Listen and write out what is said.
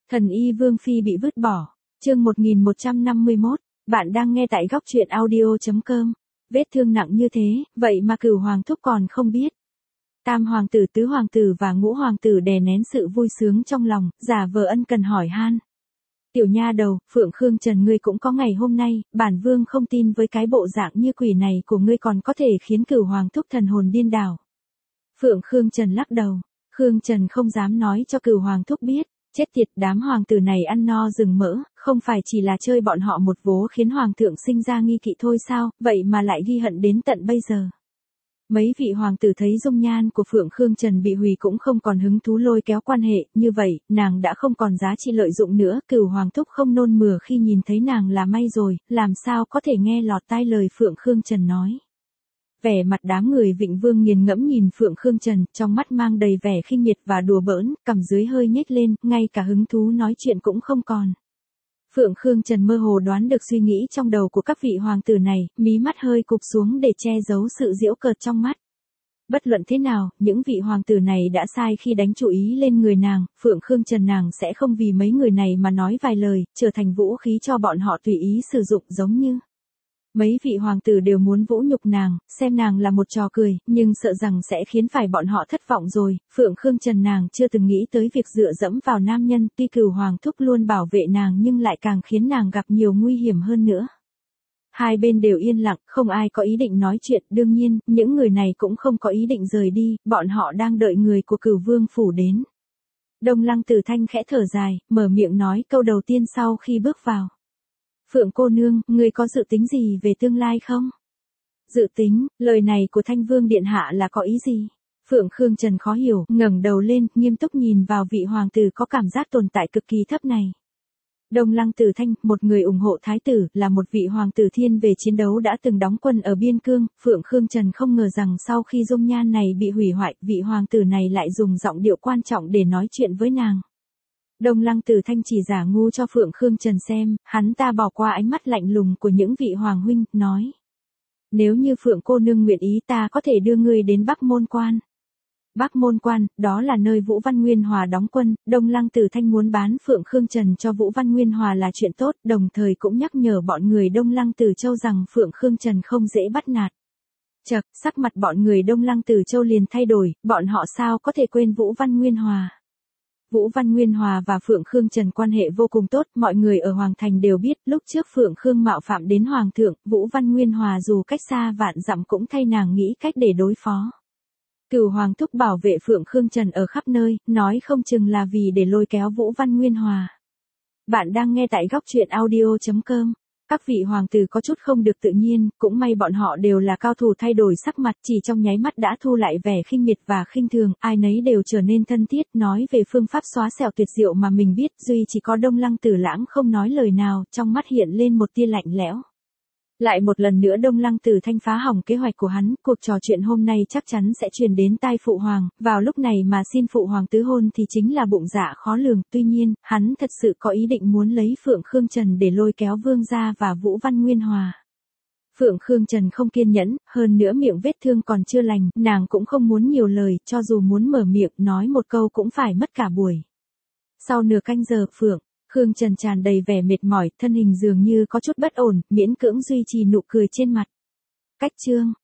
Thần y Vương Phi bị vứt bỏ. Chương 1151, bạn đang nghe tại góc truyện audio.com. Vết thương nặng như thế, vậy mà Cửu Hoàng thúc còn không biết. Tam hoàng tử, tứ hoàng tử và ngũ hoàng tử đè nén sự vui sướng trong lòng, giả vờ ân cần hỏi han. Tiểu nha đầu, Phượng Khương Trần ngươi cũng có ngày hôm nay, bản vương không tin với cái bộ dạng như quỷ này của ngươi còn có thể khiến Cửu Hoàng thúc thần hồn điên đảo. Phượng Khương Trần lắc đầu, Khương Trần không dám nói cho Cửu Hoàng thúc biết. Chết tiệt, đám hoàng tử này ăn no rừng mỡ, không phải chỉ là chơi bọn họ một vố khiến hoàng thượng sinh ra nghi kỵ thôi sao, vậy mà lại ghi hận đến tận bây giờ. Mấy vị hoàng tử thấy dung nhan của Phượng Khương Trần bị hủy cũng không còn hứng thú lôi kéo quan hệ, như vậy, nàng đã không còn giá trị lợi dụng nữa, Cửu Hoàng thúc không nôn mửa khi nhìn thấy nàng là may rồi, làm sao có thể nghe lọt tai lời Phượng Khương Trần nói. Vẻ mặt đám người Vịnh Vương nghiền ngẫm nhìn Phượng Khương Trần, trong mắt mang đầy vẻ khinh miệt và đùa bỡn, cằm dưới hơi nhếch lên, ngay cả hứng thú nói chuyện cũng không còn. Phượng Khương Trần mơ hồ đoán được suy nghĩ trong đầu của các vị hoàng tử này, mí mắt hơi cụp xuống để che giấu sự giễu cợt trong mắt. Bất luận thế nào, những vị hoàng tử này đã sai khi đánh chú ý lên người nàng, Phượng Khương Trần nàng sẽ không vì mấy người này mà nói vài lời, trở thành vũ khí cho bọn họ tùy ý sử dụng giống như. Mấy vị hoàng tử đều muốn vũ nhục nàng, xem nàng là một trò cười, nhưng sợ rằng sẽ khiến phải bọn họ thất vọng rồi, Phượng Khương Trần nàng chưa từng nghĩ tới việc dựa dẫm vào nam nhân, tuy Cửu Hoàng thúc luôn bảo vệ nàng nhưng lại càng khiến nàng gặp nhiều nguy hiểm hơn nữa. Hai bên đều yên lặng, không ai có ý định nói chuyện, đương nhiên, những người này cũng không có ý định rời đi, bọn họ đang đợi người của Cửu Vương phủ đến. Đông Lăng Tử Thanh khẽ thở dài, mở miệng nói câu đầu tiên sau khi bước vào. Phượng cô nương, ngươi có dự tính gì về tương lai không? Dự tính, lời này của Thanh Vương Điện Hạ là có ý gì? Phượng Khương Trần khó hiểu, ngẩng đầu lên, nghiêm túc nhìn vào vị hoàng tử có cảm giác tồn tại cực kỳ thấp này. Đông Lăng Tử Thanh, một người ủng hộ thái tử, là một vị hoàng tử thiên về chiến đấu đã từng đóng quân ở biên cương, Phượng Khương Trần không ngờ rằng sau khi dung nhan này bị hủy hoại, vị hoàng tử này lại dùng giọng điệu quan trọng để nói chuyện với nàng. Đông Lăng Tử Thanh chỉ giả ngu cho Phượng Khương Trần xem, hắn ta bỏ qua ánh mắt lạnh lùng của những vị hoàng huynh, nói. Nếu như Phượng cô nương nguyện ý ta có thể đưa ngươi đến Bắc Môn Quan. Bắc Môn Quan, đó là nơi Vũ Văn Nguyên Hòa đóng quân, Đông Lăng Tử Thanh muốn bán Phượng Khương Trần cho Vũ Văn Nguyên Hòa là chuyện tốt, đồng thời cũng nhắc nhở bọn người Đông Lăng Tử Châu rằng Phượng Khương Trần không dễ bắt nạt. Chậc, sắc mặt bọn người Đông Lăng Tử Châu liền thay đổi, bọn họ sao có thể quên Vũ Văn Nguyên Hòa. Vũ Văn Nguyên Hòa và Phượng Khương Trần quan hệ vô cùng tốt, mọi người ở Hoàng Thành đều biết, lúc trước Phượng Khương mạo phạm đến Hoàng thượng, Vũ Văn Nguyên Hòa dù cách xa vạn dặm cũng thay nàng nghĩ cách để đối phó. Cửu Hoàng thúc bảo vệ Phượng Khương Trần ở khắp nơi, nói không chừng là vì để lôi kéo Vũ Văn Nguyên Hòa. Bạn đang nghe tại góc truyện audio.com. Các vị hoàng tử có chút không được tự nhiên, cũng may bọn họ đều là cao thủ thay đổi sắc mặt chỉ trong nháy mắt đã thu lại vẻ khinh miệt và khinh thường, ai nấy đều trở nên thân thiết, nói về phương pháp xóa sẹo tuyệt diệu mà mình biết, duy chỉ có Đông Lăng Tử Lãng không nói lời nào, trong mắt hiện lên một tia lạnh lẽo. Lại một lần nữa Đông Lăng Tử Thanh phá hỏng kế hoạch của hắn, cuộc trò chuyện hôm nay chắc chắn sẽ truyền đến tai phụ hoàng, vào lúc này mà xin phụ hoàng tứ hôn thì chính là bụng dạ khó lường, tuy nhiên, hắn thật sự có ý định muốn lấy Phượng Khương Trần để lôi kéo Vương gia và Vũ Văn Nguyên Hòa. Phượng Khương Trần không kiên nhẫn, hơn nữa miệng vết thương còn chưa lành, nàng cũng không muốn nhiều lời, cho dù muốn mở miệng nói một câu cũng phải mất cả buổi. Sau nửa canh giờ, Khương Trần tràn đầy vẻ mệt mỏi, thân hình dường như có chút bất ổn, miễn cưỡng duy trì nụ cười trên mặt. Cách chương